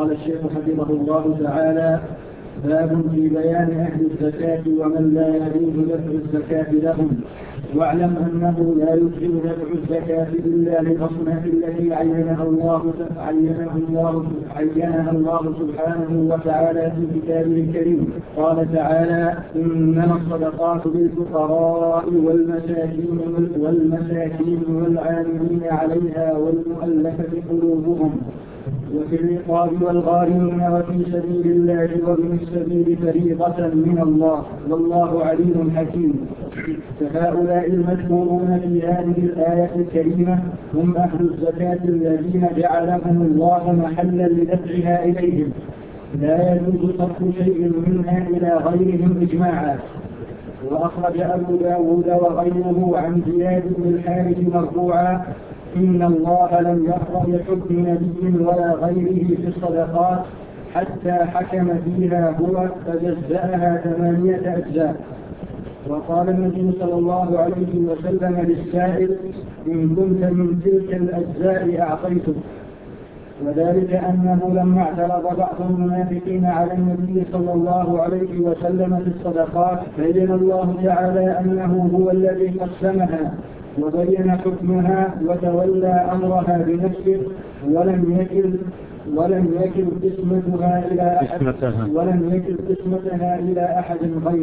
قال الشيخ حفظه الله تعالى: باب في بيان أهل الزكاة ومن لا يجوز دفع الزكاة لهم. واعلم أنه لا يجوز دفع الزكاة إلا للأصناف التي عينها الله سبحانه وتعالى في كتابه الكريم. قال تعالى: إنما الصدقات للفقراء والمساكين والعاملين عليها والمؤلفة قلوبهم وفي الرقاب والغارمين وفي سبيل الله وابن السبيل فريضة من الله والله عليم حكيم. فهؤلاء المذكورون في هذه الآية الكريمة هم أهل الزكاة الذين جعلهم الله محلا لدفعها إليهم، لا يجوز صرف شيء منها إلى غيرهم إجماعا. وأخرج أبو داود وغيره عن زياد بن الحارث مرفوعا: إن الله لم يرضى بحكم نبي ولا غيره في الصدقات حتى حكم فيها هو فجزأها 8 أجزاء. وقال النبي صلى الله عليه وسلم للسائل: إن كنت من تلك الأجزاء أعطيتك. وذلك أنه لما اعترض بعض المنافقين على النبي صلى الله عليه وسلم في الصدقات بين الله تعالى أنه هو الذي قسمها وبين حكمها وتولى أمرها بنفسه ولم يكل قسمتها إلى أحد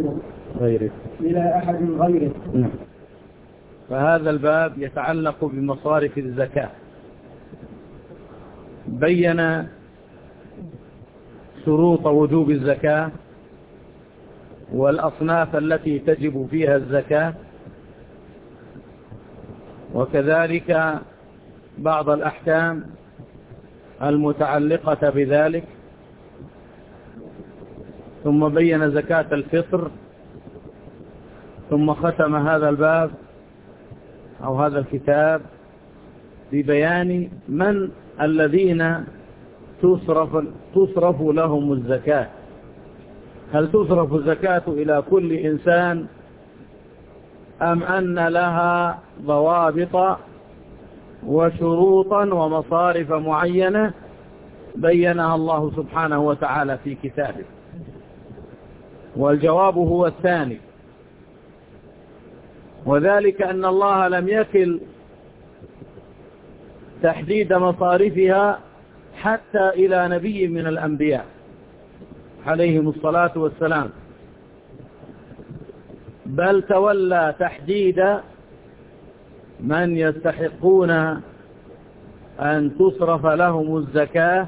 غيره. فهذا الباب يتعلق بمصارف الزكاة. بين شروط وجوب الزكاة والأصناف التي تجب فيها الزكاة، وكذلك بعض الأحكام المتعلقة بذلك، ثم بين زكاة الفطر، ثم ختم هذا الباب أو هذا الكتاب ببيان من الذين تصرف لهم الزكاة. هل تصرف الزكاة إلى كل إنسان أم أن لها ضوابط وشروطا ومصارف معينة بينها الله سبحانه وتعالى في كتابه؟ والجواب هو الثاني، وذلك أن الله لم يكل تحديد مصارفها حتى إلى نبي من الأنبياء عليهم الصلاة والسلام، بل تولى تحديد من يستحقون أن تصرف لهم الزكاة،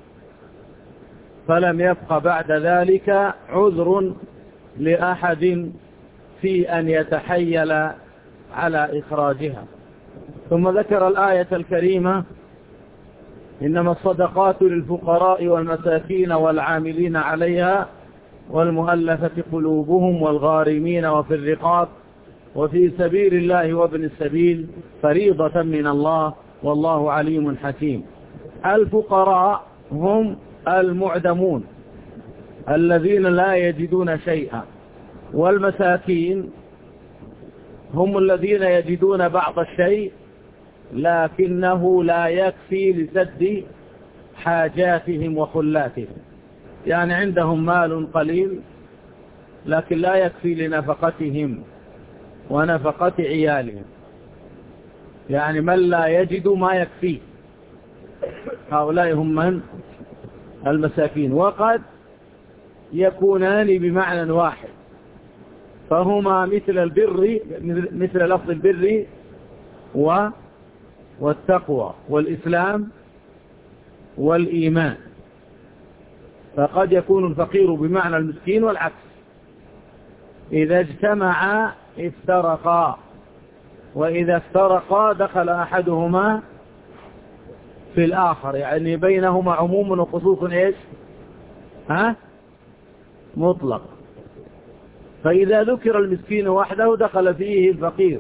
فلم يبق بعد ذلك عذر لأحد في أن يتحيل على إخراجها. ثم ذكر الآية الكريمة: إنما الصدقات للفقراء والمساكين والعاملين عليها والمؤلفة قلوبهم والغارمين وفي الرقاب وفي سبيل الله وابن السبيل فريضة من الله والله عليم حكيم. الفقراء هم المعدمون الذين لا يجدون شيئا، والمساكين هم الذين يجدون بعض الشيء لكنه لا يكفي لسد حاجاتهم وخلاتهم، يعني عندهم مال قليل لكن لا يكفي لنفقتهم ونفقة عيالهم، يعني من لا يجد ما يكفيه، هؤلاء هم من المساكين. وقد يكونان بمعنى واحد، فهما مثل لفظ البر والتقوى والإسلام والإيمان، فقد يكون الفقير بمعنى المسكين والعكس، إذا اجتمعا افترقا، وإذا افترقا دخل أحدهما في الآخر، يعني بينهما عموم وخصوص إيش؟ مطلق. فإذا ذكر المسكين وحده دخل فيه الفقير،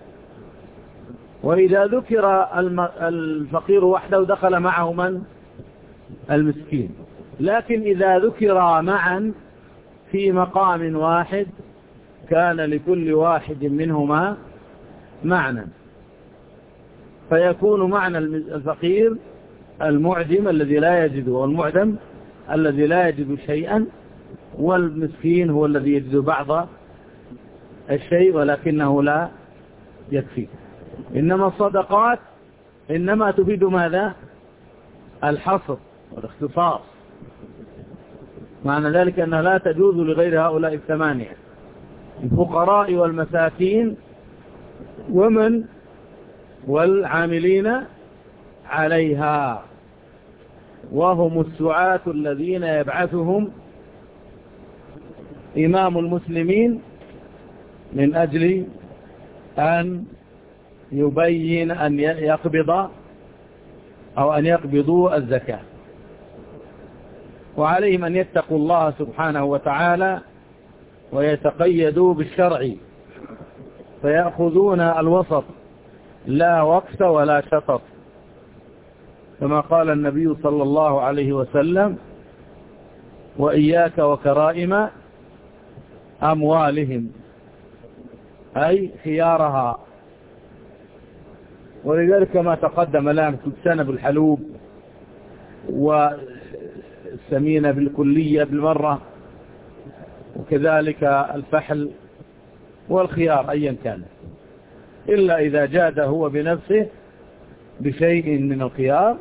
وإذا ذكر الفقير وحده دخل معه من؟ المسكين. لكن إذا ذكر معا في مقام واحد كان لكل واحد منهما معنى، فيكون معنى الفقير المعدم الذي لا يجد، والمعدم الذي لا يجد شيئا، والمسكين هو الذي يجد بعض الشيء ولكنه لا يكفي. إنما الصدقات إنما تفيد ماذا؟ الحصر والاختصاص. معنى ذلك أنها لا تجوز لغير هؤلاء الثمانية: الفقراء والمساكين ومن والعاملين عليها، وهم السعاة الذين يبعثهم إمام المسلمين من أجل أن يبين أن يقبض أو أن يقبضوا الزكاة. وعليهم أن يتقوا الله سبحانه وتعالى ويتقيدوا بالشرع، فيأخذون الوسط لا وقت ولا شطط، كما قال النبي صلى الله عليه وسلم: وإياك وكرائم أموالهم، أي خيارها. ولذلك ما تقدم الآن تجتنب الحلوب والسمينة بالكلية بالمرة، وكذلك الفحل والخيار أيا كان، إلا إذا جاد هو بنفسه بشيء من الخيار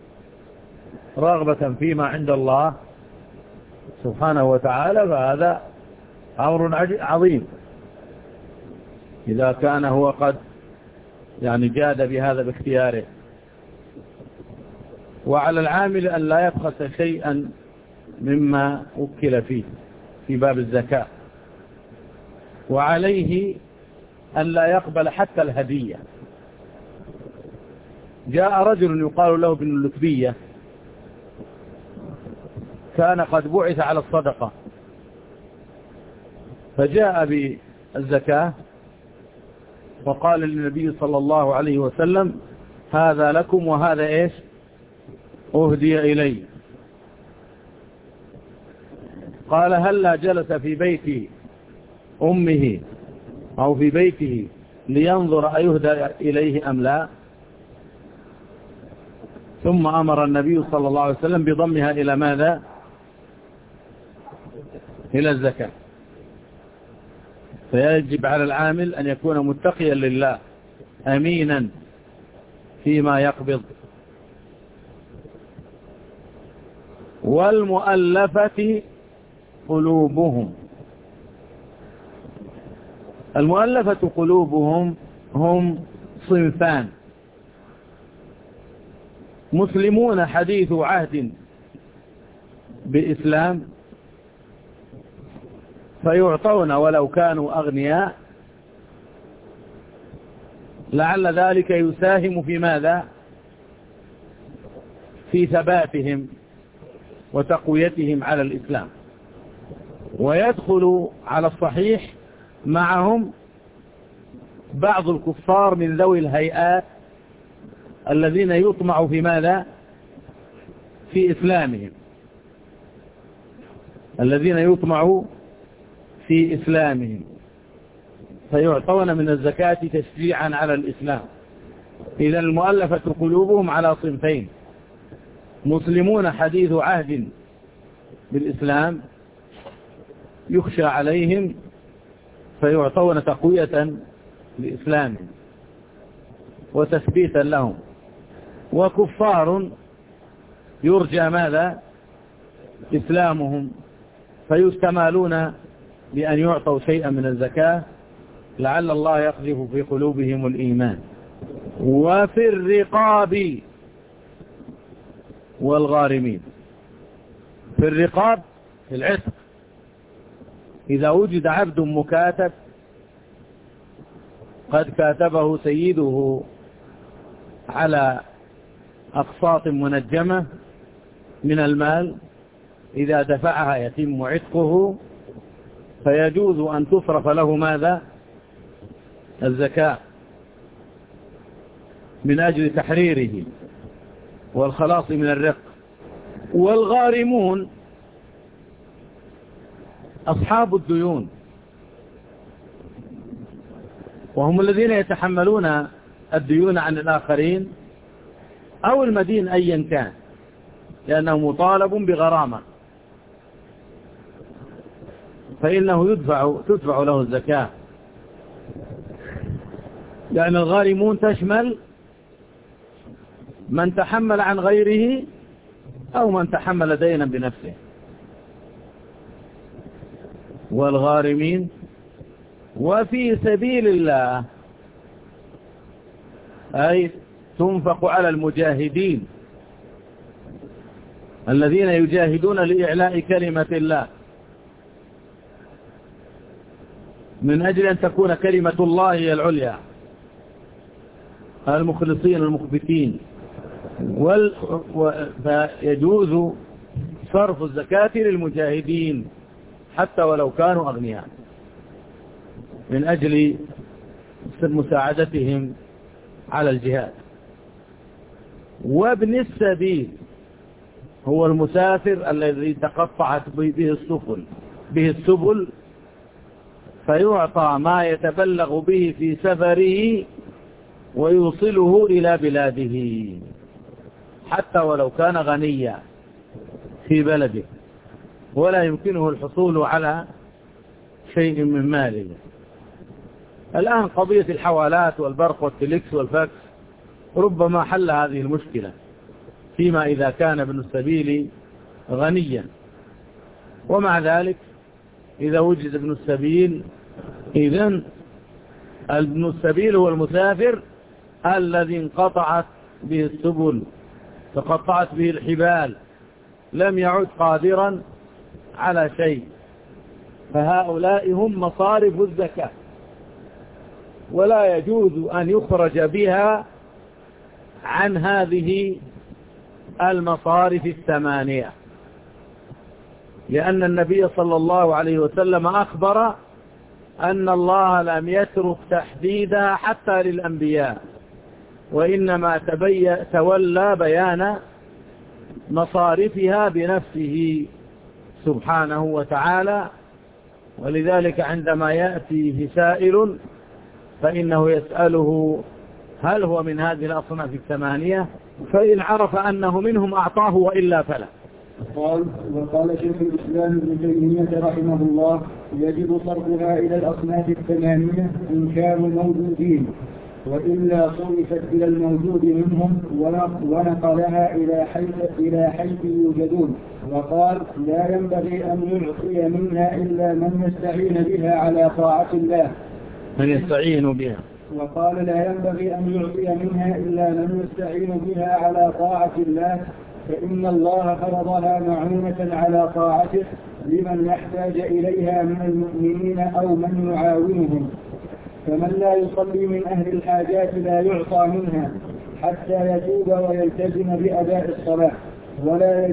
رغبة فيما عند الله سبحانه وتعالى، فهذا أمر عظيم إذا كان هو قد جاد بهذا باختياره. وعلى العامل أن لا يبخس شيئا مما وكل فيه في باب الزكاة، وعليه أن لا يقبل حتى الهدية. جاء رجل يقال له بن اللتبية، كان قد بعث على الصدقة، فجاء بالزكاة وقال للنبي صلى الله عليه وسلم: هذا لكم وهذا إيش أهدي إلي. قال: هلا جلس في بيت أمه أو في بيته لينظر أيهدى إليه أم لا؟ ثم أمر النبي صلى الله عليه وسلم بضمها إلى ماذا؟ إلى الزكاة. فيجب على العامل أن يكون متقيا لله أمينا فيما يقبض. والمؤلفة قلوبهم، المؤلفة قلوبهم هم صنفان: مسلمون حديث عهد بإسلام فيعطون ولو كانوا أغنياء، لعل ذلك يساهم في ماذا؟ في ثباتهم وتقويتهم على الإسلام. ويدخل على الصحيح معهم بعض الكفار من ذوي الهيئات الذين يطمع في ماذا؟ في إسلامهم، الذين يطمعوا في إسلامهم فيعطون من الزكاة تشجيعا على الإسلام. إذا المؤلفة قلوبهم على صنفين: مسلمون حديث عهد بالإسلام يخشى عليهم فيعطون تقوية لإسلامهم وتثبيتا لهم، وكفار يرجى ماذا؟ إسلامهم فيستمالون بأن يعطوا شيئا من الزكاة لعل الله يقذف في قلوبهم الإيمان. وفي الرقاب والغارمين، في الرقاب في العتق، إذا وجد عبد مكاتب قد كاتبه سيده على أقساط منجمة من المال، إذا دفعها يتم عتقه، فيجوز أن تصرف له ماذا؟ الزكاة من أجل تحريره والخلاص من الرق. والغارمون أصحاب الديون، وهم الذين يتحملون الديون عن الآخرين أو المدين أيا كان، لأنه مطالب بغرامة، فإنه تدفع له الزكاة، لأن الغارمون تشمل من تحمل عن غيره أو من تحمل دينا بنفسه. والغارمين وفي سبيل الله أي تنفق على المجاهدين الذين يجاهدون لإعلاء كلمة الله من أجل أن تكون كلمة الله هي العليا، المخلصين المخبتين. فيجوز صرف الزكاة للمجاهدين حتى ولو كانوا أغنياء من أجل مساعدتهم على الجهاد. وابن السبيل هو المسافر الذي تقطعت به السبل فيعطى ما يتبلغ به في سفره ويوصله إلى بلاده حتى ولو كان غنيا في بلده ولا يمكنه الحصول على شيء من ماله. الآن قضية الحوالات والبرق والتليكس والفاكس ربما حل هذه المشكلة فيما إذا كان ابن السبيل غنيا. ومع ذلك إذا وجد ابن السبيل، إذن ابن السبيل هو المسافر الذي انقطعت به السبل تقطعت به الحبال، لم يعد قادرا على شيء، فهؤلاء هم مصارف الزكاة، ولا يجوز أن يخرج بها عن هذه المصارف الثمانية، لأن النبي صلى الله عليه وسلم أخبر أن الله لم يترك تحديدها حتى للأنبياء، وإنما تولى بيان مصارفها بنفسه سبحانه وتعالى. ولذلك عندما يأتي سائل فإنه يسأله هل هو من هذه الأصناف الثمانية، فإن عرف أنه منهم أعطاه وإلا فلا. وقال شيخ الإسلام ابن تيمية رحمه الله: يجب صرفها إلى الأصناف الثمانية إن كانوا موجودين، وإلا صرفت إلى الموجود منهم ونقلها إلى حيث يوجدون. وقال: لا ينبغي أن يعطي منها إلا من يستعين بها على طاعة الله. من يستعين بها. وقال: لا ينبغي أن يعطي منها إلا من يستعين بها على طاعة الله، فإن الله فرضها معونة على طاعته لمن يحتاج إليها من المؤمنين أو من يعاونهم. فمن لا يصلي من أهل الحاجات لا يعطى منها حتى يتوب ويلتزم بأداء الصلاة. ولا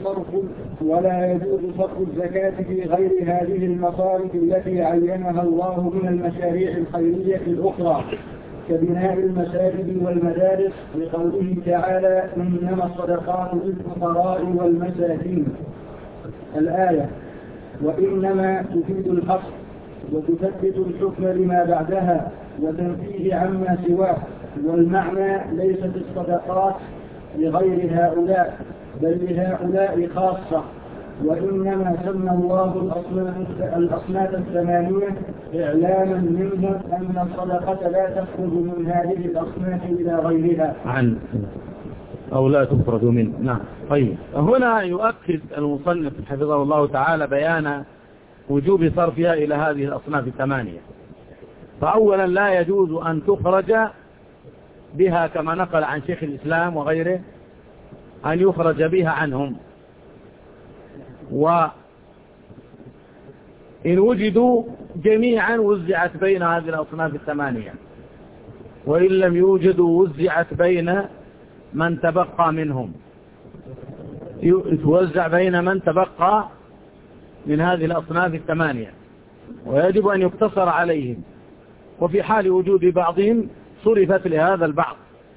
يجوز صرف الزكاة في غير هذه المصارف التي عينها الله من المشاريع الخيرية الأخرى كبناء المساجد والمدارس، لقوله تعالى: إنما الصدقات للفقراء والمساكين. الآية. وإنما تفيد الحصر وتثبت الحكم لما بعدها وتنفيه عما سواه، والمعنى ليست الصدقات لغير هؤلاء بل لهؤلاء خاصة. وإنما سمى الله الأصناف الثمانية إعلاما منه أن الصدقة لا تخرج من هذه الأصناف إلى غيرها أو لا تخرج منه. نعم. طيب، هنا يؤكد المصنف حفظه الله تعالى بيان وجوب صرفها إلى هذه الأصناف الثمانية. فأولا لا يجوز أن تخرج بها كما نقل عن شيخ الإسلام وغيره أن يخرج بها عنهم، وإن وجدوا جميعا وزعت بين هذه الأصناف الثمانية، وإن لم يوجدوا وزعت بين من تبقى منهم، توزع بين من تبقى من هذه الأصناف الثمانية، ويجب أن يقتصر عليهم، وفي حال وجود بعضهم صرفت لهذا البعض.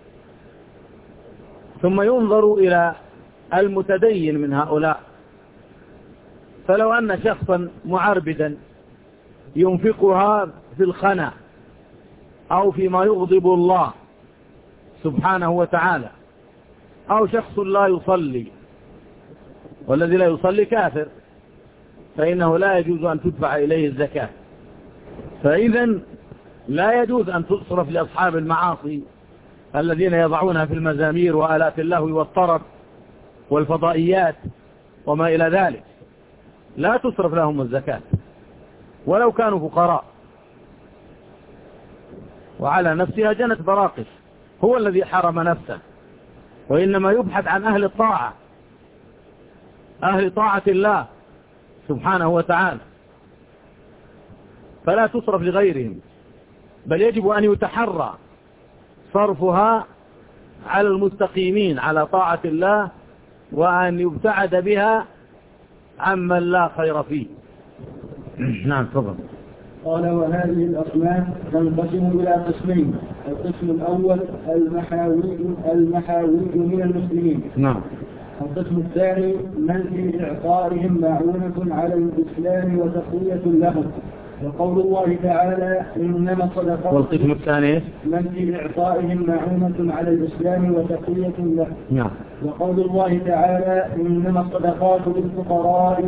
ثم ينظر إلى المتدين من هؤلاء، فلو أن شخصا معربدا ينفقها في الخنا أو فيما يغضب الله سبحانه وتعالى أو شخص لا يصلي، والذي لا يصلي كافر، فإنه لا يجوز أن تدفع إليه الزكاة. فإذا لا يجوز أن تصرف لأصحاب المعاصي الذين يضعونها في المزامير وآلات اللهو والطرب والفضائيات وما إلى ذلك، لا تصرف لهم الزكاة ولو كانوا فقراء. وعلى نفسها جنت براقش، هو الذي حرم نفسه، وإنما يبحث عن أهل الطاعة، أهل طاعة الله سبحانه وتعالى، فلا تصرف لغيرهم، بل يجب أن يتحرى صرفها على المستقيمين على طاعة الله، وأن يبتعد بها عمن لا خير فيه. نعم تفضل. قال وهذه الأصناف تنقسم إلى قسمين: القسم الأول المحاويج من المسلمين. نعم. القسم الثاني من في إعطائهم معونة على الإسلام وتقوية لهم، وقول الله تعالى إنما الصدقات. والقسم الثاني من في إعطائهم معونة على الإسلام وتقوية لهم. نعم. وقول الله تعالى إنما الصدقات للفقراء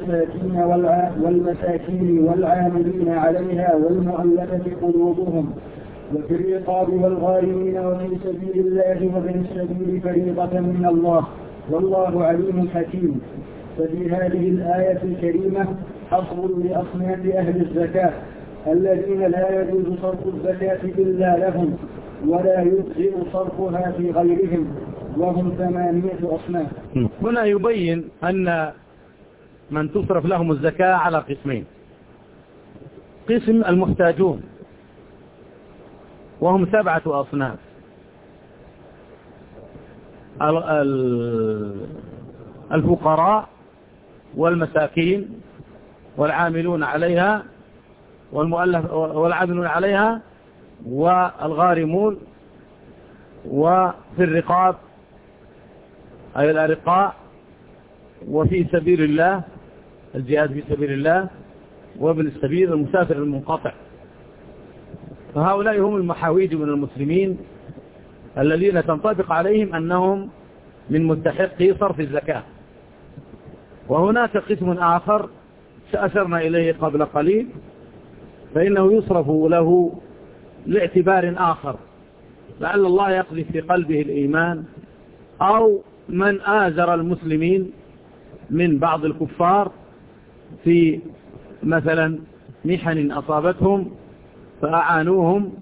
والمساكين والعاملين عليها والمؤلفة قلوبهم وفي الرقاب والغارمين وفي سبيل الله وابن السبيل فريضة من الله والله عليم حكيم. ففي هذه الآية الكريمة حصر لأصناف أهل الزكاة الذين لا يجوز صرف الزكاة إلا لهم ولا يجزئ صرفها في غيرهم، وهم 8 أصناف. هنا يبين أن من تصرف لهم الزكاة على قسمين: قسم المحتاجون وهم 7 أصناف: الفقراء والمساكين والعاملون عليها والعاملون عليها والغارمون، وفي الرقاب أي الأرقاء، وفي سبيل الله الجهاد في سبيل الله، وابن السبيل المسافر المنقطع. فهؤلاء هم المحاويج من المسلمين الذين تنطبق عليهم أنهم من مستحقي صرف الزكاة. وهناك قسم آخر سأشرنا إليه قبل قليل، فإنه يصرف له لاعتبار آخر، لعل الله يقذف في قلبه الإيمان، أو من آزر المسلمين من بعض الكفار في مثلا محن أصابتهم فأعانوهم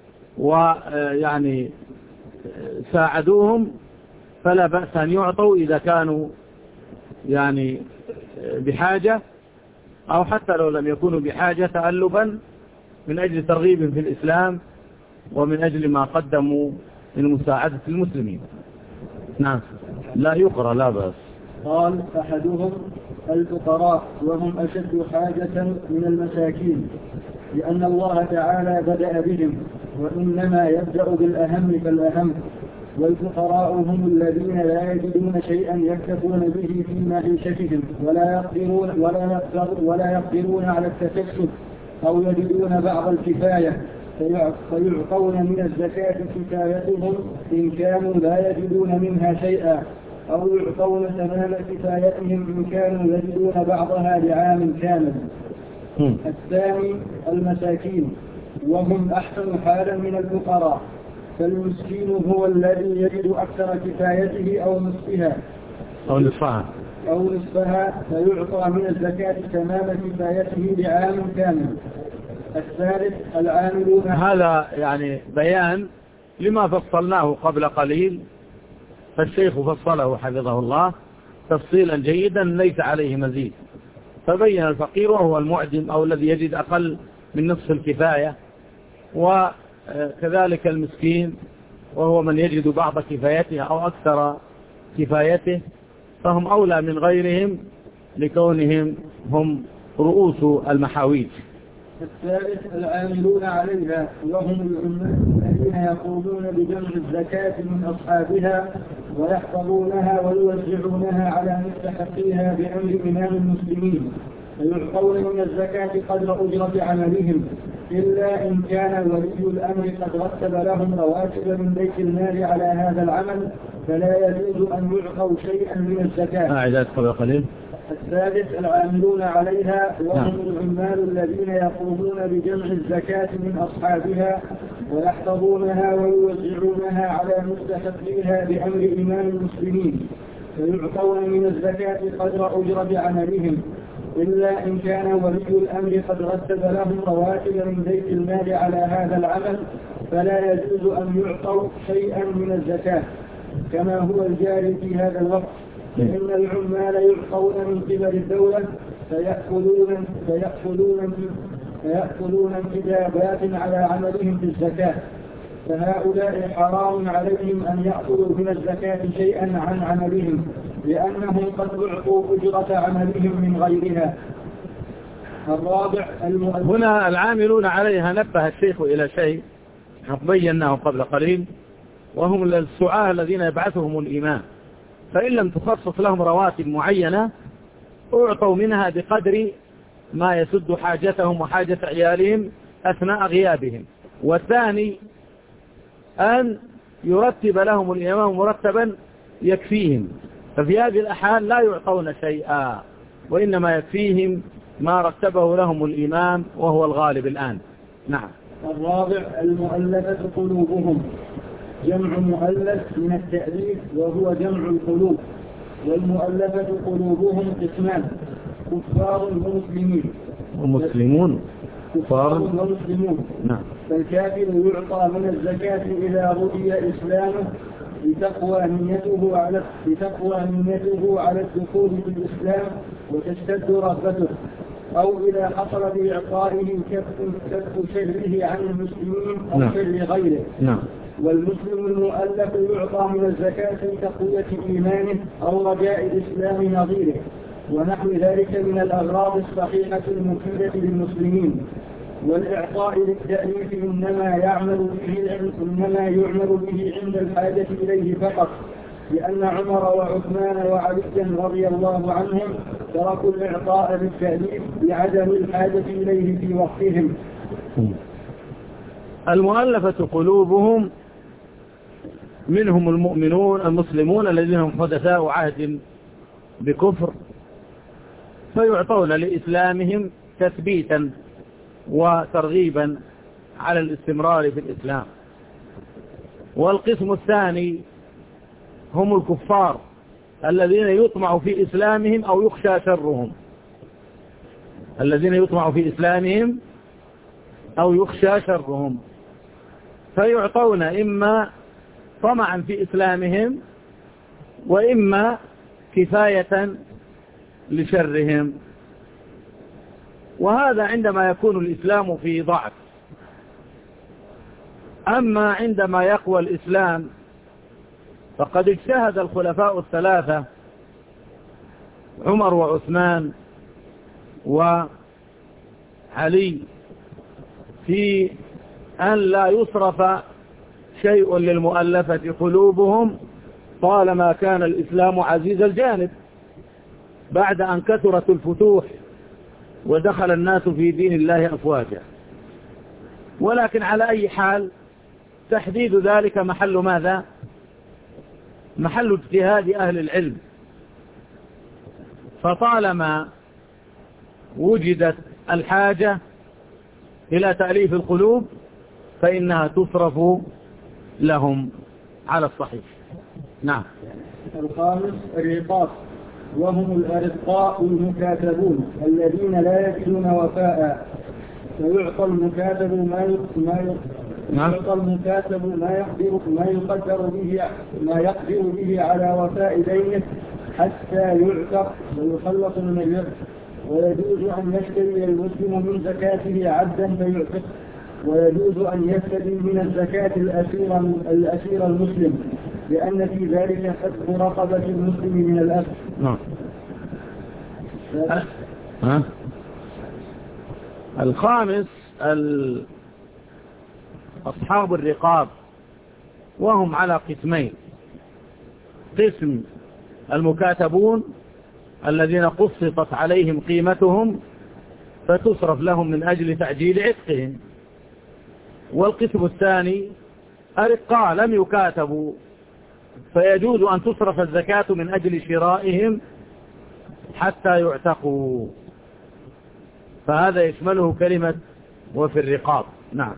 ويعني ساعدوهم، فلا بأس أن يعطوا إذا كانوا يعني بحاجة، أو حتى لو لم يكونوا بحاجة تألبا من أجل ترغيب في الإسلام ومن أجل ما قدموا من مساعدة المسلمين. نعم. لا يقرأ لا بأس. قال أحدهم الفقراء وهم أشد حاجة من المساكين، لأن الله تعالى بدأ بهم، وإنما يبدأ بالأهم فالأهم. والفقراء هم الذين لا يجدون شيئا يكتفون به في معيشتهم ولا يقدرون على التكسب، أو يجدون بعض الكفاية فيعطون من الزكاة كفايتهم إن كانوا لا يجدون منها شيئا، أو يعطون تمام كفايتهم إن كانوا يجدون بعضها لعام كامل. الثاني المساكين وهم أحسن حالا من الفقراء، فالمسكين هو الذي يجد أكثر كفايته أو نصفها فيعطى من الزكاة تمام كفايته لعام كامل. الثالث العاملون. هذا يعني بيان لما فصلناه قبل قليل، فالشيخ فصله حفظه الله تفصيلا جيدا ليس عليه مزيد، فبين الفقير وهو المعدم أو الذي يجد أقل من نصف الكفاية، وكذلك المسكين وهو من يجد بعض كفايته أو أكثر كفايته، فهم أولى من غيرهم لكونهم هم رؤوس المحاويج. الثالث العاملون عليها وهم العمال الذين يقومون بجمع الزكاة من أصحابها ويحفظونها ويوزعونها على مستحقيها بأمر إمام المسلمين، فيعطون من الزكاة قدر أجرة عملهم، إلا إن كان ولي الأمر قد رتب لهم رواتب من بيت المال على هذا العمل فلا يجوز أن يعطوا شيئا من الزكاة. أعداد قبل قليل. الثالث العاملون عليها وهم العمال الذين يقومون بجمع الزكاة من أصحابها ويحفظونها ويوزعونها على مستحقيها بأمر إمام المسلمين فيعطون من الزكاة قدر أجرة عملهم إلا إن كان ولي الأمر قد رتب لهم رواتب من بيت المال على هذا العمل فلا يجوز أن يعطوا شيئا من الزكاة كما هو الجاري في هذا الوقت فإن العمال يعطون من قبل الدولة فيأخذون انتدابات على عملهم بالزكاة فهؤلاء حرام عليهم أن يأخذوا من الزكاة شيئا عن عملهم لأنهم قد أعطوا أجرة عملهم من غيرها. الرابع هنا العاملون عليها نبه الشيخ إلى شيء بيناه قبل قليل وهم السعاة الذين يبعثهم الإمام فإن لم تخصص لهم رواتب معينة أعطوا منها بقدر ما يسد حاجتهم وحاجة عيالهم أثناء غيابهم. والثاني أن يرتب لهم الإمام مرتبا يكفيهم ففي هذه الأحوال لا يعطون شيئا وإنما يكفيهم ما رتبه لهم الإمام وهو الغالب الآن. نعم. الرابع المؤلفة قلوبهم جمع مؤلف من التأليف وهو جمع القلوب والمؤلفة قلوبهم قسمان كفار ومسلمين ومسلمون كفار ومسلمون. نعم. فالكافر يعطى من الزكاة إذا رضي إسلامه لتقوى نيته على الدخول في الإسلام وتشتد رغبته أو إذا حصل بإعطائه كف شره عن المسلمين أو شر غيره. نعم. والمسلم المؤلف يعطى من الزكاة لتقوية إيمانه أو رجاء الإسلام نظيره ونحو ذلك من الأغراض الصحيحة المفيدة للمسلمين. والإعطاء للتأليف إنما يعمل به عند الحاجة إليه فقط لأن عمر وعثمان وعليا رضي الله عنهم تركوا الإعطاء للتأليف لعدم الحاجة إليه في وقتهم. المؤلفة قلوبهم منهم المؤمنون المسلمون الذين هم حدثاء عهد بكفر فيعطون لإسلامهم تثبيتا وترغيبا على الاستمرار في الإسلام. والقسم الثاني هم الكفار الذين يطمع في إسلامهم أو يخشى شرهم الذين يطمع في إسلامهم أو يخشى شرهم فيعطون إما طمعا في إسلامهم وإما كفاية لشرهم. وهذا عندما يكون الإسلام في ضعف. أما عندما يقوى الإسلام فقد اجتهد الخلفاء الثلاثة عمر وعثمان وعلي في أن لا يصرف شيء للمؤلفة قلوبهم طالما كان الإسلام عزيز الجانب بعد أن كثرت الفتوح ودخل الناس في دين الله أفواجا. ولكن على أي حال تحديد ذلك محل ماذا؟ محل اجتهاد أهل العلم. فطالما وجدت الحاجة إلى تأليف القلوب فإنها تصرف لهم على الصحيح. نعم. الخامس الرقاق وهم الأرقاء المكاتبون الذين لا يجدون وفاء فيعطى المكاتب ما يقدر به على وفاء دينه حتى يعتق ويخلص من اليد. ويجوز أن يشتري المسلم من زكاته عبدا فيعتق ويجوز أن يفتدي من الزكاة الأسير المسلم لأن في ذلك فتح رقبة المسلم من الأسر. الخامس أصحاب الرقاب وهم على قسمين. قسم المكاتبون الذين قسطت عليهم قيمتهم فتصرف لهم من أجل تعجيل عتقهم والقسم الثاني أرقاء لم يكاتبوا فيجوز أن تصرف الزكاة من أجل شرائهم حتى يعتقوا، فهذا يشمله كلمة وفي الرقاب. نعم.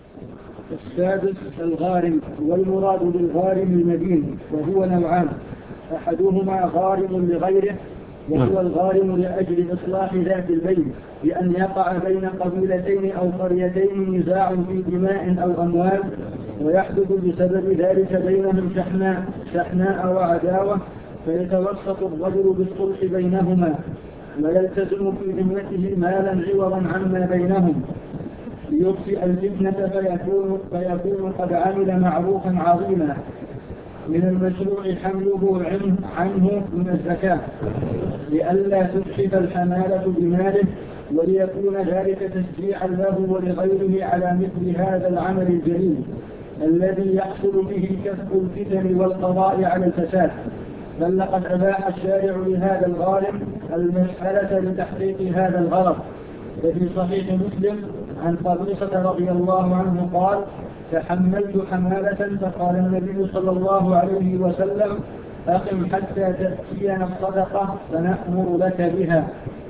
السادس الغارم، والمراد بالغارم المدين، وهو نوعان: أحدهما غارم لغيره، وهو الغارم لأجل إصلاح ذات البين، بأن يقع بين قبيلتين أو قريتين نزاع في دماء أو أموال، ويحدث بسبب ذلك بينهم شحناء وعداوة، فيتوسط الرجل بالصلح بينهما، ويلتزم في ذمته مالا عوضا عما بينهم ليطفئ الفتنة، فيكون قد عمل معروفا عظيما. من المشروع حمله عنه من الزكاة لئلا تفسد الحمالة بماله، وليكون ذلك تشجيعا له ولغيره على مثل هذا العمل الجليل الذي يحصل به كسب الفتن والقضاء على الفساد. بل لقد أباح الشارع لهذا الغارم المسألة لتحقيق هذا الغرض. ففي صحيح مسلم عن قبيصة رضي الله عنه قال: تحملت حمالة فقال النبي صلى الله عليه وسلم: أقم حتى تأتينا الصدقة فنأمر لك بها.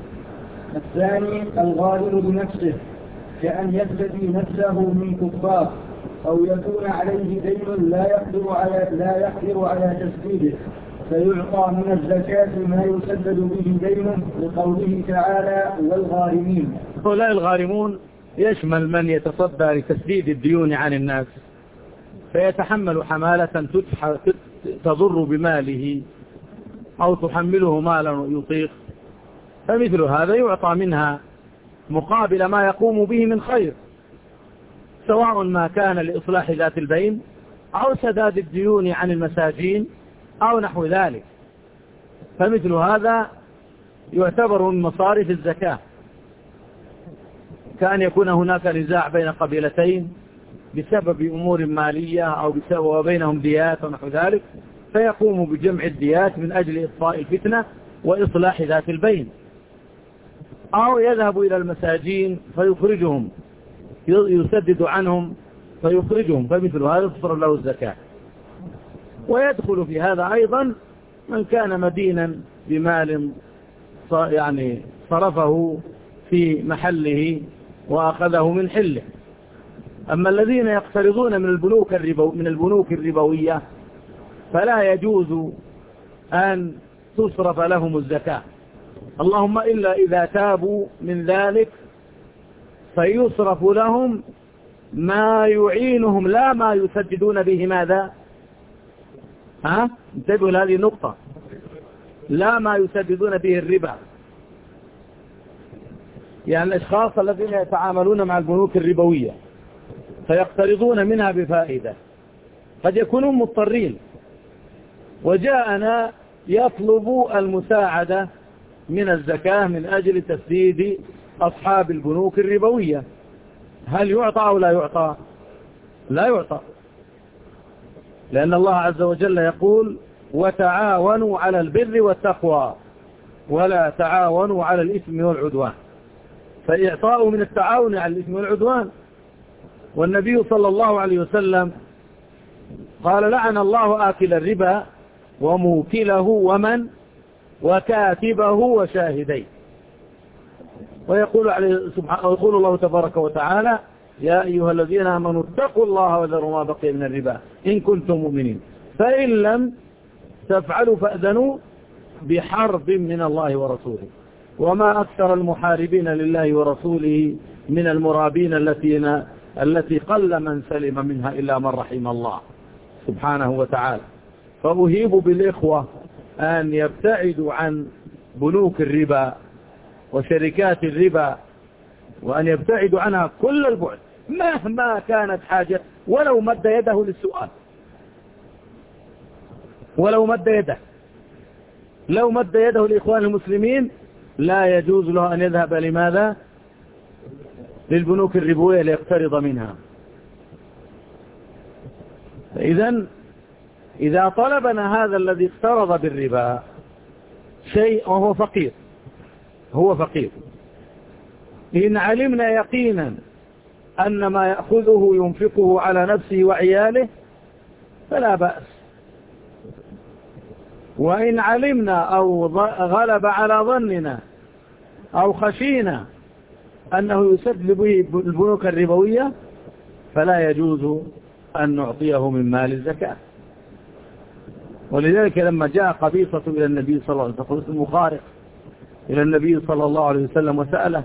الثاني الغارم بنفسه، كأن يفتدي نفسه من كفار، أو يكون عليه دين لا يقدر على تسديده، فيعطى من الزكاة ما يسدد به دينه، لقوله تعالى: والغارمين. هؤلاء الغارمون يشمل من يتصدى لتسديد الديون عن الناس، فيتحمل حمالة تضر بماله أو تحمله مالا يطيق، فمثل هذا يعطى منها مقابل ما يقوم به من خير، سواء ما كان لإصلاح ذات البين أو سداد الديون عن المساجين أو نحو ذلك، فمثل هذا يعتبر من مصارف الزكاة، كأن يكون هناك نزاع بين قبيلتين بسبب أمور مالية أو بسبب وبينهم ديات ونحو ذلك، فيقوم بجمع الديات من أجل إطفاء الفتنة وإصلاح ذات البين، أو يذهب إلى المساجين فيخرجهم، يسدد عنهم فيخرجهم، فمثل هذا تصرف له الزكاة. ويدخل في هذا أيضا من كان مدينا بمال يعني صرفه في محله وأخذه من حله. أما الذين يقترضون من البنوك الربوية فلا يجوز أن تصرف لهم الزكاة، اللهم إلا إذا تابوا من ذلك فيصرف لهم ما يعينهم لا ما يسددون به. ماذا؟ انتبهوا لهذه النقطة، لا ما يسددون به الربا. يعني الأشخاص الذين يتعاملون مع البنوك الربوية فيقترضون منها بفائدة، قد يكونون مضطرين، وجاءنا يطلب المساعدة من الزكاة من أجل تسديد أصحاب البنوك الربوية، هل يعطى أو لا يعطى؟ لا يعطى، لأن الله عز وجل يقول: وتعاونوا على البر والتقوى ولا تعاونوا على الإثم والعدوان، فإعطاء من التعاون على الإثم والعدوان. والنبي صلى الله عليه وسلم قال: لعن الله آكل الربا وموكله ومن وكاتبه وشاهديه. ويقول الله تبارك وتعالى: يا أيها الذين آمنوا اتقوا الله وذروا ما بقي من الربا إن كنتم مؤمنين، فإن لم تفعلوا فأذنوا بحرب من الله ورسوله، وما أكثر المحاربين لله ورسوله من المرابين التي قل من سلم منها إلا من رحم الله سبحانه وتعالى. فأهيب بالإخوة أن يبتعدوا عن بنوك الربا وشركات الربا، وأن يبتعدوا عنها كل البعد مهما كانت حاجة، ولو مد يده للسؤال، ولو مد يده، لو مد يده لإخوان المسلمين لا يجوز له أن يذهب لماذا؟ للبنوك الربوية ليقترض منها. إذا طلبنا هذا الذي اقترض بالربا شيء وهو فقير، هو فقير، إن علمنا يقينا أن ما يأخذه ينفقه على نفسه وعياله فلا بأس. وإن علمنا أو غلب على ظننا أو خشينا أنه يسدد به البنوك الربوية فلا يجوز أن نعطيه من مال الزكاة. ولذلك لما جاء قبيصة إلى النبي صلى الله عليه وسلم المخارق إلى النبي صلى الله عليه وسلم وسأله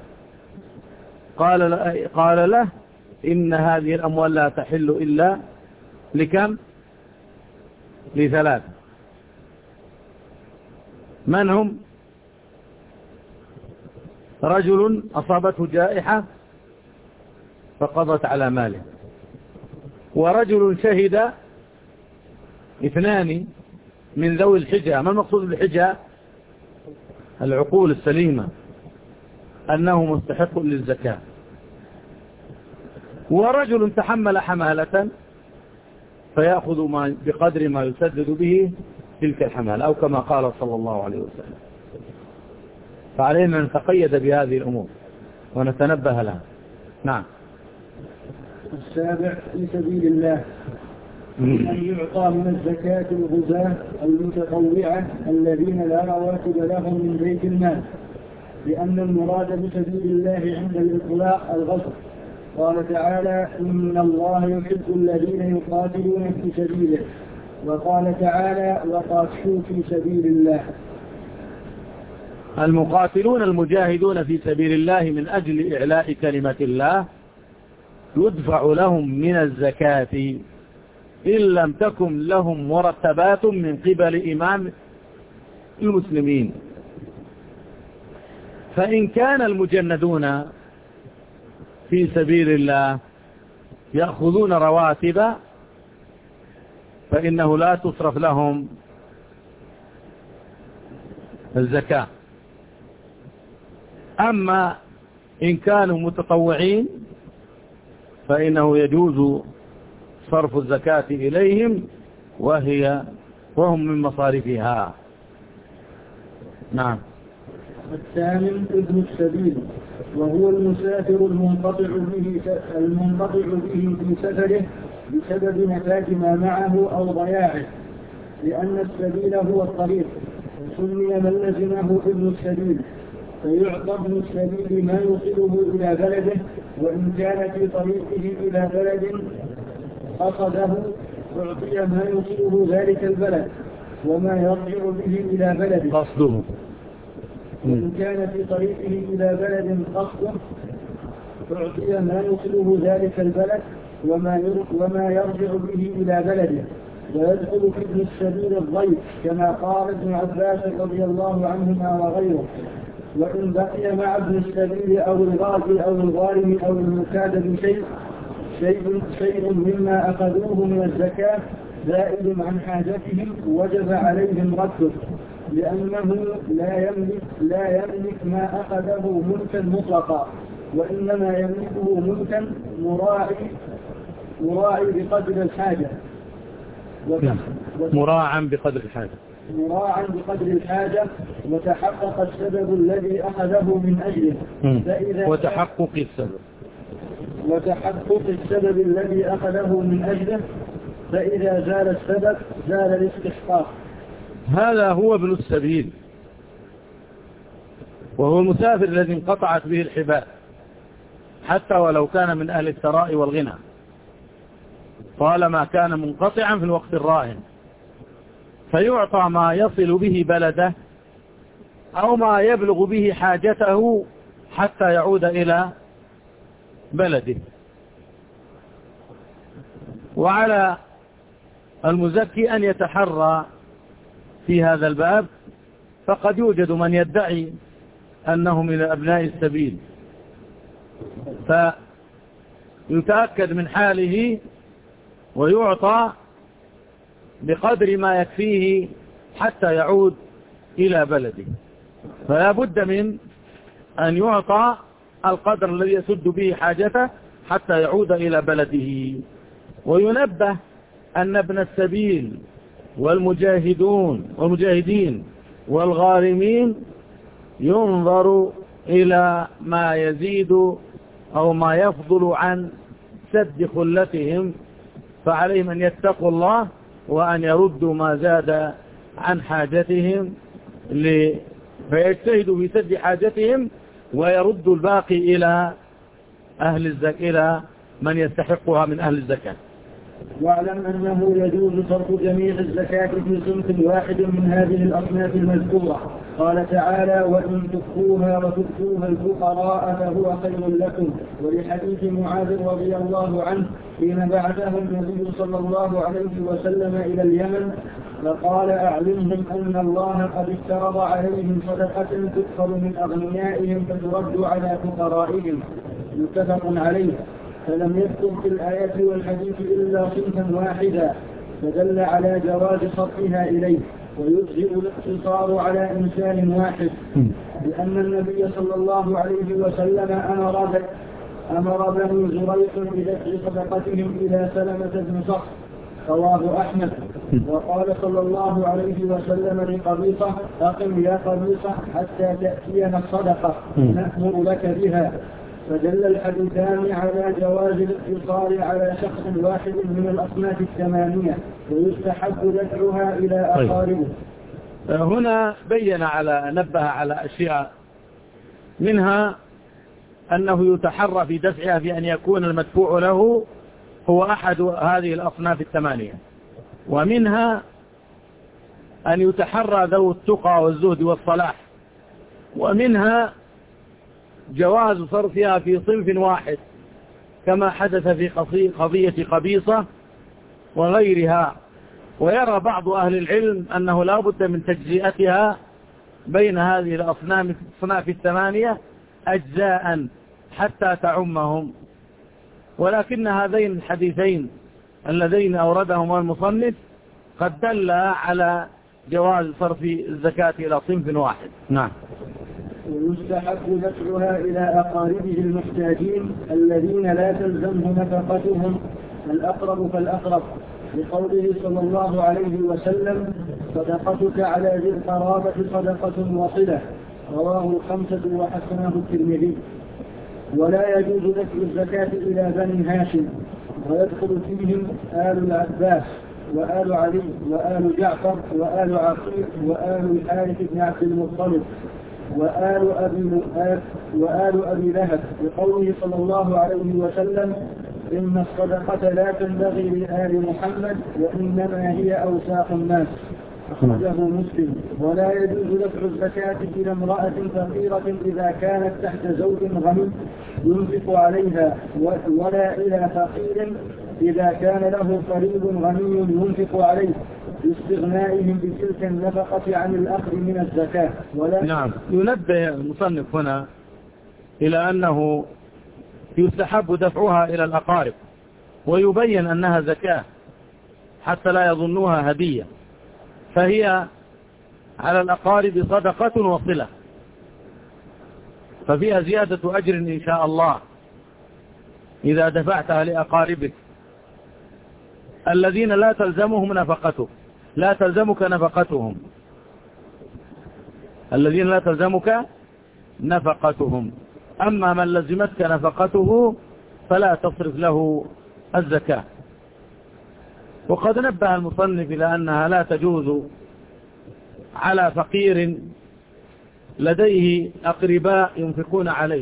قال له إن هذه الأموال لا تحل إلا لكم؟ لثلاثة. من هم؟ رجل أصابته جائحة فقضت على ماله، ورجل شهد اثنان من ذوي الحجة. ما المقصود بالحجة؟ العقول السليمة، أنه مستحق للزكاة. ورجل تحمل حمالة فيأخذ بقدر ما يسدد به تلك الحمالة، أو كما قال صلى الله عليه وسلم. فعلينا أن نتقيد بهذه الأمور ونتنبه لها. نعم. السابع في سبيل الله أن يعطى من الزكاة الغزاة المتطوعة الذين لا رواتب لهم من بيت المال، لأن المراد بسبيل الله عند الإطلاق الغزو. قال تعالى إن الله يحب الذين يقاتلون في سبيله، وقال تعالى وقاتلوا في سبيل الله. المقاتلون المجاهدون في سبيل الله من أجل إعلاء كلمة الله يدفع لهم من الزكاة إن لم تكن لهم مرتبات من قبل إمام المسلمين. فإن كان المجندون في سبيل الله يأخذون رواتب فإنه لا تصرف لهم الزكاة. أما إن كانوا متطوعين فإنه يجوز صرف الزكاة إليهم وهم من مصارفها. الثامن ابن السبيل، وهو المسافر المنقطع به في سفره بسبب نفاذ ما معه أو ضياعه، لأن السبيل هو الطريق، وسمي من لزمه ابن السبيل، فيعطى ابن السبيل ما يوصله إلى بلده، وإن كان في طريقه إلى بلد قصده أعطي ما يوصله ذلك البلد وما يرجع به إلى بلده قصده. وإن كان في طريقه إلى بلد قصده أعطي ما يوصله ذلك البلد وما يرجع به إلى بلده. ويدخل في ابن السبيل الضيف كما قال ابن عباس رضي الله عنهما وغيره. وإن بقي مع ابن السبيل أو الغازي أو الغارم أو المكاتب شيء مما أخذوه من الزكاة زائد عن حاجتهم وجب عليهم رده، لأنه لا يملك ما أخذه ملكا مطلقا، وإنما يملكه ملكا مراعي بقدر الحاجة. مراعا بقدر الحاجة وتحقق السبب الذي أخذه من أجله. وتحقق السبب الذي أخذه من أجله، فإذا زال السبب زال الاستحقاق. هذا هو ابن السبيل، وهو المسافر الذي انقطعت به الحبال حتى ولو كان من أهل الثراء والغنى، طالما كان منقطعا في الوقت الراهن، فيعطى ما يصل به بلده أو ما يبلغ به حاجته حتى يعود إلى بلده. وعلى المزكي أن يتحرى في هذا الباب، فقد يوجد من يدعي أنه من أبناء السبيل، فيتأكد من حاله ويعطى بقدر ما يكفيه حتى يعود إلى بلده. فلا بد من أن يعطى القدر الذي يسد به حاجته حتى يعود إلى بلده. وينبه أن ابن السبيل والمجاهدين والغارمين ينظر إلى ما يزيد أو ما يفضل عن سد خلتهم، فعليهم أن يتقوا الله وأن يردوا ما زاد عن حاجتهم فيجتهدوا في سد حاجتهم ويردوا الباقي إلى إلى من يستحقها من أهل الزكاة. واعلم أنه يجوز صرف جميع الزكاة في صنف واحد من هذه الأصناف المذكورة. قال تعالى: وإن تخفوها وتؤتوها الفقراء فهو خير لكم. ولحديث معاذ رضي الله عنه حين بعثه النبي صلى الله عليه وسلم إلى اليمن فقال: أعلمهم أن الله قد افترض عليهم صدقة تؤخذ من أغنيائهم فترد على فقرائهم. متفق عليه. فلم يذكر في الآية والحديث إلا صنفا واحدا، فدل على جواز صرفها إليه، ويجزئ الاقتصار على إنسان واحد، لأن النبي صلى الله عليه وسلم أمر بني زريق بدفع صدقتهم إلى سلمة بن صخر. رواه أحمد. وقال صلى الله عليه وسلم لقبيصة: أقم يا قبيصة حتى تأتينا الصدقة نأمر لك بها. فدل الحديثان على جواز الاقتصار على شخص واحد من الأصناف الثمانية، ويستحب دفعها إلى أقاربه. هنا نبه على أشياء، منها أنه يتحرى في دفعها في أن يكون المدفوع له هو أحد هذه الأصناف الثمانية، ومنها أن يتحرى ذو التقى والزهد والصلاح، ومنها جواز صرفها في صنف واحد كما حدث في قضية قبيصة وغيرها. ويرى بعض أهل العلم أنه لا بد من تجزئتها بين هذه الأصناف الثمانية أجزاء حتى تعمهم، ولكن هذين الحديثين اللذين أوردهما المصنف قد دل على جواز صرف الزكاة إلى صنف واحد. نعم. ويستحب دفعها إلى أقاربه المحتاجين الذين لا تلزمه نفقتهم، الأقرب فالأقرب، لقوله صلى الله عليه وسلم: صدقتك على ذي القرابة صدقة وصلة. رواه الخمسة وحسنه الترمذي. ولا يجوز دفع الزكاة إلى بني هاشم، ويدخل فيهم آل العباس وآل علي وآل جعفر وآل عقيل وآل الحارث بن عبد المطلب وآل أبي لهب، لقوله صلى الله عليه وسلم: إن الصدقة لا تنبغي لآل محمد وإنما هي أوساخ الناس. أخرجه مسلم. ولا يجوز دفع الزكاة إلى امرأة فقيرة إذا كانت تحت زوج غني ينفق عليها، ولا إلى فقير إذا كان له قريب غني ينفق عليه، لاستغنائهم بتلك النفقة عن الأخذ من الزكاة. نعم. ينبه المصنف هنا إلى أنه يستحب دفعها إلى الأقارب، ويبين أنها زكاة حتى لا يظنوها هدية، فهي على الأقارب صدقة وصلة، ففيها زيادة أجر إن شاء الله إذا دفعتها لأقاربك الذين لا تلزمك نفقتهم، الذين لا تلزمك نفقتهم. أما من لزمتك نفقته فلا تصرف له الزكاة. وقد نبه المصنف إلى أنها لا تجوز على فقير لديه أقرباء ينفقون عليه،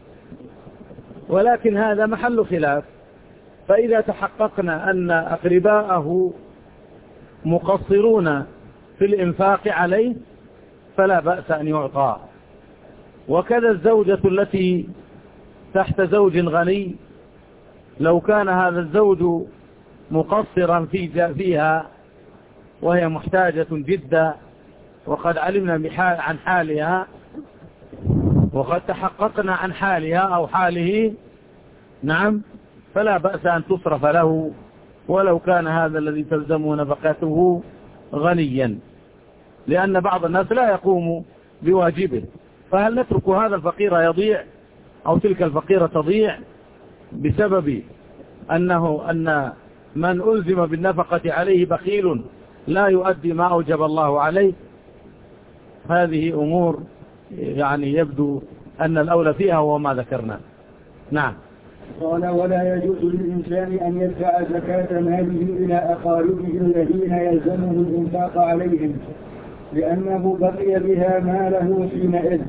ولكن هذا محل خلاف. فإذا تحققنا أن أقرباءه مقصرون في الإنفاق عليه فلا بأس أن يعطى. وكذا الزوجة التي تحت زوج غني لو كان هذا الزوج مقصرا فيها وهي محتاجة جدا، وقد علمنا عن حالها وقد تحققنا عن حالها أو حاله، نعم، فلا بأس أن تصرف له ولو كان هذا الذي تلزمه نفقته غنيا، لأن بعض الناس لا يقوم بواجبه. فهل نترك هذا الفقير يضيع أو تلك الفقيرة تضيع بسبب أن من ألزم بالنفقة عليه بخيل لا يؤدي ما أوجب الله عليه؟ هذه أمور يعني يبدو أن الأولى فيها هو ما ذكرنا. نعم. قال ولا يجوز للإنسان أن يدفع زكاة ماله إلى أقاربه الذين يلزمه الإنفاق عليهم لأنه بقي بها ماله حينئذ.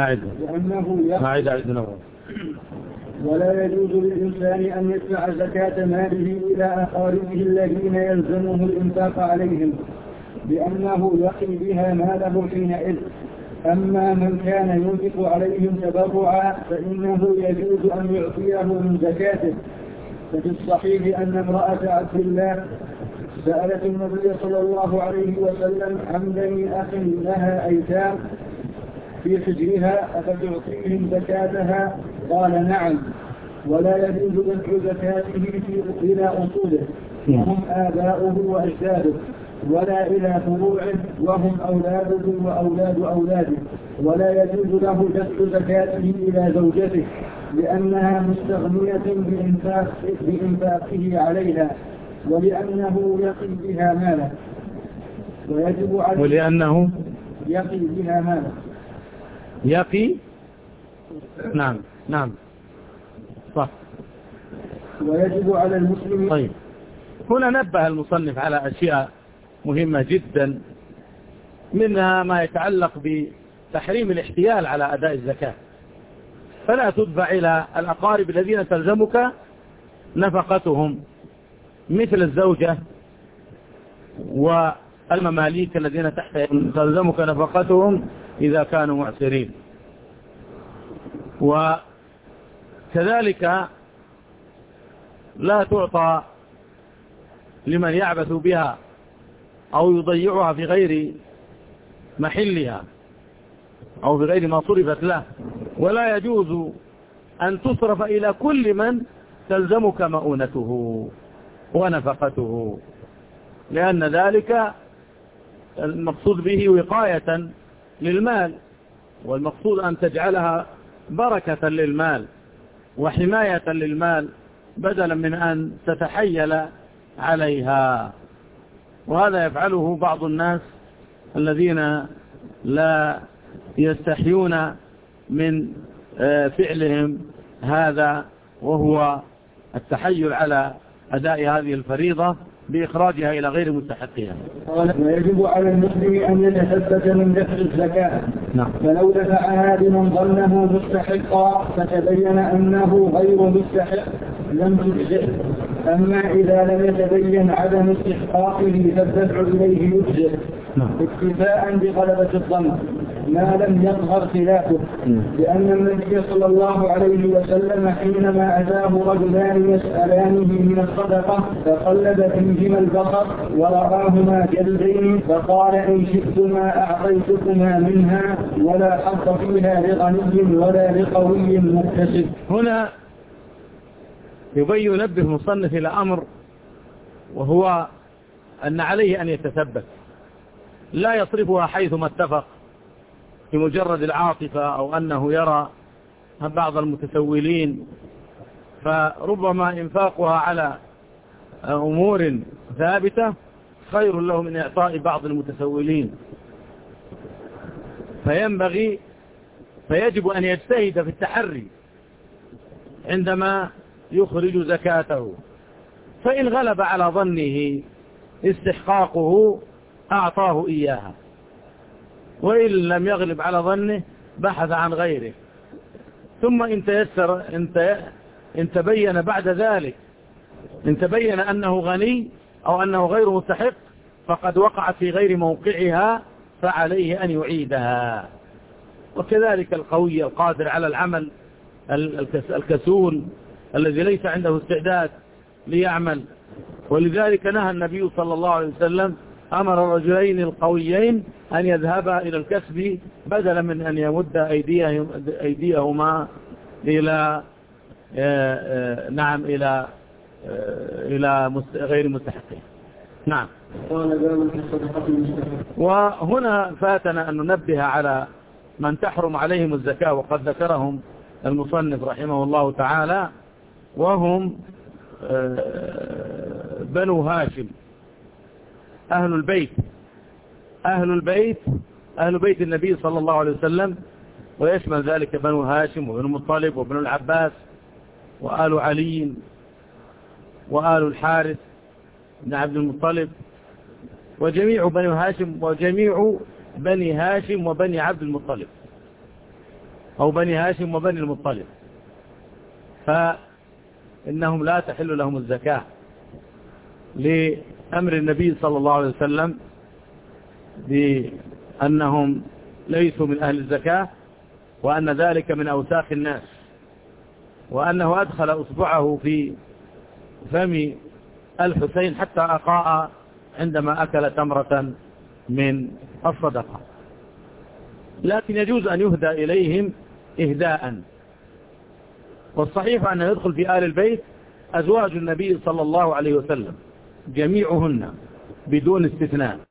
ولا يجوز للإنسان أن يدفع زكاة ماله إلى أقاربه الذين يلزمه الإنفاق عليهم لأنه يقي بها ماله حينئذ. أما من كان ينفق عليهم تبرعا فإنه يجوز أن يعطيه من زكاته. ففي الصحيح أن امرأة عبد الله سألت النبي صلى الله عليه وسلم عن بني أخ لها أيتام في حجرها أفتعطيهم زكاتها؟ قال نعم. ولا يجوز دفع زكاته إلى أصوله وهم آباؤه وأجداده ولا إلى فروعه وهم أولاده وأولاد أولاده. ولا يجوز له دفع زكاته إلى زوجته لأنها مستغنية بإنفاقه عليها ولأنه يقي بها ماله. ويجب عليه ولأنه يقي بها ماله. يقي نعم صح. ويجب على المسلم. طيب هنا نبه المصنف على أشياء مهمة جدا، منها ما يتعلق بتحريم الاحتيال على أداء الزكاة. فلا تدفع إلى الأقارب الذين تلزمك نفقتهم مثل الزوجة والمماليك الذين تحت تلزمك نفقتهم إذا كانوا معسرين. وكذلك لا تعطى لمن يعبث بها أو يضيعها في غير محلها أو في غير ما صرفت له. ولا يجوز أن تصرف إلى كل من تلزمك مؤونته ونفقته، لأن ذلك المقصود به وقاية للمال، والمقصود أن تجعلها بركة للمال وحماية للمال بدلا من أن تتحيل عليها. وهذا يفعله بعض الناس الذين لا يستحيون من فعلهم هذا، وهو التحيل على أداء هذه الفريضة بإخراجها إلى غير مستحقها. ويجب على المسلم أن يتثبت من دفع الزكاة. فلو دفعها بمن ظنه مستحقا فتبين أنه غير مستحق لم تجزئ. أما إذا لم يتبين عدم استحقاقه فالدفع إليه يجزئ اكتفاء بغلبة الظن ما لم يظهر خلافه. لأن النبي صلى الله عليه وسلم حينما أتاه رجلان يسألانه من الصدقة فقلب فيهما البصر ورآهما جلدين فقال إن شئتما أعطيتكما منها ولا حظ فيها لغني ولا لقوي مكتسب. هنا ينبه المصنف إلى أمر، وهو أن عليه أن يتثبت، لا يصرفها حيثما اتفق بمجرد العاطفة أو أنه يرى بعض المتسولين، فربما إنفاقها على أمور ثابتة خير له من إعطاء بعض المتسولين. فيجب أن يجتهد في التحري عندما يخرج زكاته، فإن غلب على ظنه استحقاقه أعطاه إياها، وإن لم يغلب على ظنه بحث عن غيره. ثم إن تبين بعد ذلك إن تبين أنه غني أو أنه غير مستحق فقد وقعت في غير موقعها فعليه أن يعيدها. وكذلك القوي القادر على العمل الكسول الذي ليس عنده استعداد ليعمل. ولذلك نهى النبي صلى الله عليه وسلم أمر الرجلين القويين أن يذهبا إلى الكسب بدلا من أن يمد أيديهما إلى إلى غير مستحقين. نعم. وهنا فاتنا أن ننبه على من تحرم عليهم الزكاة، وقد ذكرهم المصنف رحمه الله تعالى، وهم بنو هاشم، أهل البيت النبي صلى الله عليه وسلم، ويشمل ذلك بنو هاشم وبنو المطلب وبنو العباس وآل علي وآل الحارث بن عبد المطلب وجميع بني هاشم وجميع بني هاشم وبني عبد المطلب أو بني هاشم وبني المطلب، فإنهم لا تحل لهم الزكاة لأمر النبي صلى الله عليه وسلم بأنهم ليسوا من أهل الزكاة، وأن ذلك من أوساخ الناس، وأنه أدخل أصبعه في فم الحسين حتى أقاء عندما أكل تمرة من الصدقة. لكن يجوز أن يهدى إليهم إهداء، والصحيح أن يدخل في آل البيت أزواج النبي صلى الله عليه وسلم جميعهن بدون استثناء.